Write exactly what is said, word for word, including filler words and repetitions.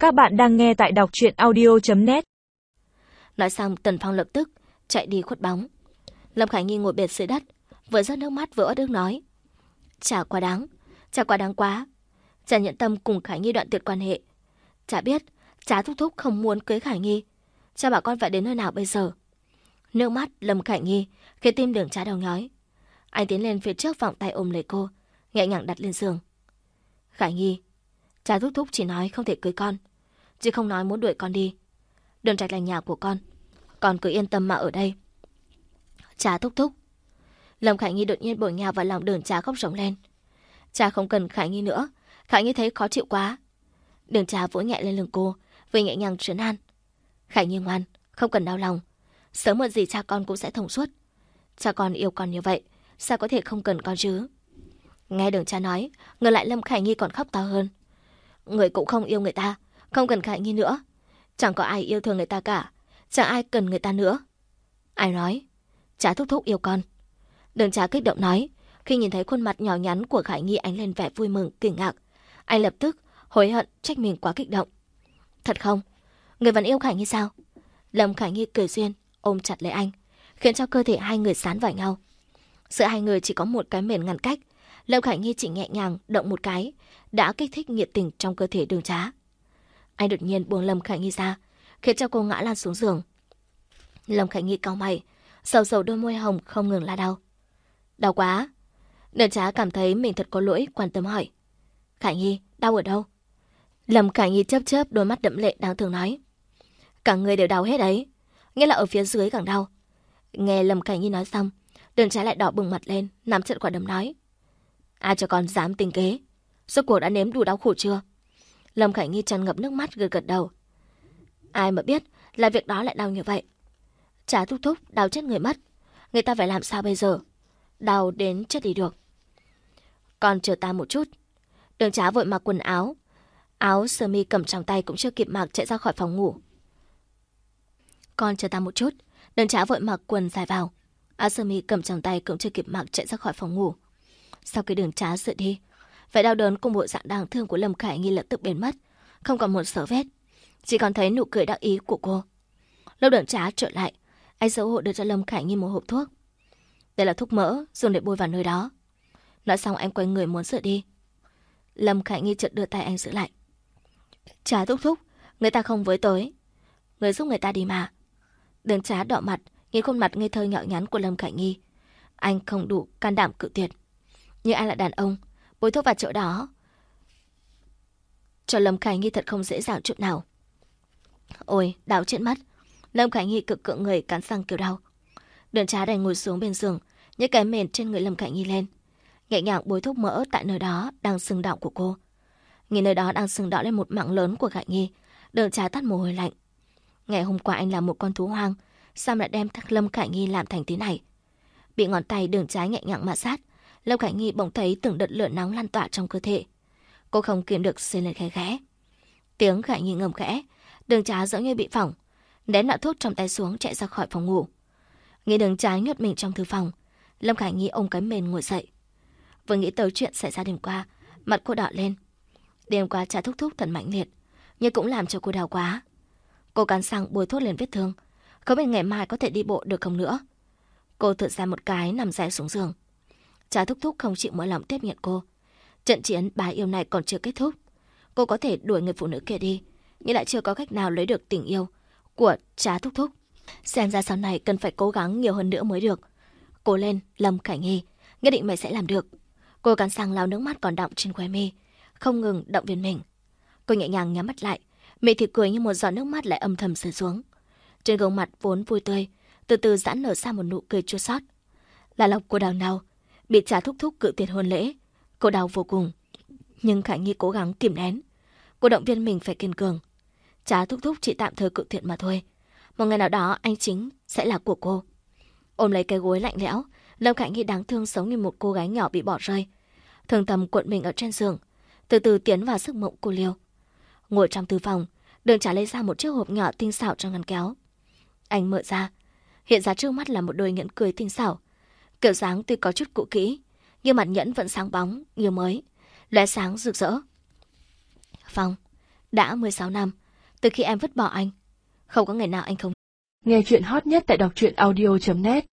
Các bạn đang nghe tại đọc truyện audio chấm net. Nói xong, Tần Phong lập tức chạy đi khuất bóng. Lâm Khải Nhi ngồi bệt dưới đất, vừa rớt nước mắt vừa uất ức nói: Chả quá đáng, chả quá đáng quá. Chả nhận tâm cùng Khải Nhi đoạn tuyệt quan hệ. Chả biết, chả thúc thúc không muốn cưới Khải Nhi. Chả bảo con phải đến nơi nào bây giờ. Nước mắt Lâm Khải Nhi khiến tim Đường Trá đau nhói. Anh tiến lên phía trước vòng tay ôm lấy cô, nhẹ nhàng đặt lên giường. Khải Nhi, cha thúc thúc chỉ nói không thể cưới con, chứ không nói muốn đuổi con đi. Đường Trạch là nhà của con, con cứ yên tâm mà ở đây. Cha thúc thúc. Lâm Khải Nhi đột nhiên bổ nhào vào lòng Đường Trá khóc rống lên. Cha không cần Khải Nhi nữa, Khải Nhi thấy khó chịu quá. Đường Trá vỗ nhẹ lên lưng cô, vừa nhẹ nhàng trấn an. Khải Nhi ngoan, không cần đau lòng, sớm muộn gì cha con cũng sẽ thông suốt. Cha con yêu con như vậy, sao có thể không cần con chứ? Nghe Đường Trá nói, ngược lại Lâm Khải Nhi còn khóc to hơn. Người cũng không yêu người ta, không cần Khải Nhi nữa. Chẳng có ai yêu thương người ta cả, chẳng ai cần người ta nữa. Ai nói? Cha thúc thúc yêu con. Đường Trá kích động nói, khi nhìn thấy khuôn mặt nhỏ nhắn của Khải Nhi ánh lên vẻ vui mừng, kinh ngạc. Anh lập tức hối hận trách mình quá kích động. Thật không? Người vẫn yêu Khải Nhi sao? Lâm Khải Nhi cười duyên, ôm chặt lấy anh, khiến cho cơ thể hai người dán vào nhau. Giữa hai người chỉ có một cái mền ngăn cách. Lâm Khải Nhi chỉ nhẹ nhàng động một cái đã kích thích nhiệt tình trong cơ thể Đường Trá. Anh đột nhiên buông Lâm Khải Nhi ra, khiến cho cô ngã lăn xuống giường. Lâm Khải Nhi cau mày, sầu sầu đôi môi hồng không ngừng la đau. Đau quá. Đường Trá cảm thấy mình thật có lỗi, quan tâm hỏi. Khải Nhi, đau ở đâu? Lâm Khải Nhi chớp chớp đôi mắt đẫm lệ đáng thương nói. Cả người đều đau hết đấy, nghĩa là ở phía dưới càng đau. Nghe Lâm Khải Nhi nói xong, Đường Trá lại đỏ bừng mặt lên, nắm chặt quả đấm nói. Ai cho con dám tính kế? Rốt cuộc đã nếm đủ đau khổ chưa? Lâm Khải Nhi tràn ngập nước mắt gật gật đầu. Ai mà biết là việc đó lại đau như vậy. Chả thúc thúc đau chết người mất. Người ta phải làm sao bây giờ? Đau đến chết đi được. Con chờ ta một chút. Đường Trá vội mặc quần áo. Áo sơ mi cầm trong tay cũng chưa kịp mặc chạy ra khỏi phòng ngủ. Con chờ ta một chút. Đường Trá vội mặc quần dài vào. Áo sơ mi cầm trong tay cũng chưa kịp mặc chạy ra khỏi phòng ngủ. Sau khi Đường Trá rời đi, vẻ đau đớn cùng bộ dạng đáng thương của Lâm Khải Nhi lập tức biến mất, không còn một dấu vết, chỉ còn thấy nụ cười đắc ý của cô. Lúc Đường Trá trở lại, anh xấu hổ đưa cho Lâm Khải Nhi một hộp thuốc. Đây là thuốc mỡ dùng để bôi vào nơi đó. Nói xong anh quay người muốn rời đi. Lâm Khải Nhi chợt đưa tay anh giữ lại. Trá thúc thúc, người ta không với tới, người giúp người ta đi mà. Đường Trá đỏ mặt nhìn khuôn mặt ngây thơ nhỏ nhắn của Lâm Khải Nhi. Anh không đủ can đảm cự tuyệt. Nhưng anh là đàn ông, bôi thuốc vào chỗ đó cho Lâm Khải Nhi thật không dễ dàng chút nào. Ôi, đau chết mất. Lâm Khải Nhi cực cự người cắn răng kêu đau. Đường Trá đành ngồi xuống bên giường, nhấc cái mền trên người Lâm Khải Nhi lên, nhẹ nhàng bôi thuốc mỡ tại nơi đó đang sưng đỏ của cô. Nhìn nơi đó đang sưng đỏ lên một mảng lớn của Khải Nhi, Đường Trá tắt mồ hôi lạnh. Ngày hôm qua anh là một con thú hoang, sao lại đem Lâm Khải Nhi làm thành thế này? Bị ngón tay Đường Trá nhẹ nhàng mạ sát, Lâm Khải Nhi bỗng thấy từng đợt lửa nóng lan tỏa trong cơ thể. Cô không kiềm được rên lên khẽ khẽ. Tiếng Khải Nhi ngầm khẽ, Đường Trá giống như bị phỏng, ném lọ thuốc trong tay xuống chạy ra khỏi phòng ngủ. Nghe Đường Trá nhốt mình trong thư phòng, Lâm Khải Nhi ôm cái mền ngồi dậy. Vừa nghĩ tới chuyện xảy ra đêm qua, mặt cô đỏ lên. Đêm qua cha thúc thúc thật mãnh liệt, nhưng cũng làm cho cô đau quá. Cô cắn răng bôi thuốc lên vết thương, không biết ngày mai có thể đi bộ được không nữa. Cô thở ra một cái nằm dài xuống giường. Cha thúc thúc không chịu mở lòng tiếp nhận cô. Trận chiến bá yêu này còn chưa kết thúc. Cô có thể đuổi người phụ nữ kia đi, nhưng lại chưa có cách nào lấy được tình yêu của cha thúc thúc. Xem ra sau này cần phải cố gắng nhiều hơn nữa mới được. Cố lên, Lâm Khải Nhi, nhất định mày sẽ làm được. Cô cắn răng lau nước mắt còn đọng trên khóe mi, không ngừng động viên mình. Cô nhẹ nhàng nhắm mắt lại, miệng thì cười như một giọt nước mắt lại âm thầm rơi xuống. Trên gương mặt vốn vui tươi, từ từ giãn nở ra một nụ cười chua xót. Là lòng cô đau nào, bị cha thúc thúc cự tuyệt hôn lễ, cô đau vô cùng. Nhưng Khải Nhi cố gắng kìm nén. Cô động viên mình phải kiên cường. Cha thúc thúc chỉ tạm thời cự tuyệt mà thôi. Một ngày nào đó anh chính sẽ là của cô. Ôm lấy cái gối lạnh lẽo, Lâm Khải Nhi đáng thương sống như một cô gái nhỏ bị bỏ rơi. Thường thầm cuộn mình ở trên giường, từ từ tiến vào giấc mộng cô liêu. Ngồi trong thư phòng, Đường Trá lấy ra một chiếc hộp nhỏ tinh xảo trong ngăn kéo. Anh mở ra, hiện ra trước mắt là một đôi nhẫn cưới tinh xảo. Kiểu dáng tuy có chút cũ kỹ, nhưng mặt nhẫn vẫn sáng bóng như mới, lóe sáng rực rỡ. Phong, Đã mười sáu năm, từ khi em vứt bỏ anh, không có ngày nào anh không. Nghe chuyện hot nhất tại đọc truyện audio chấm net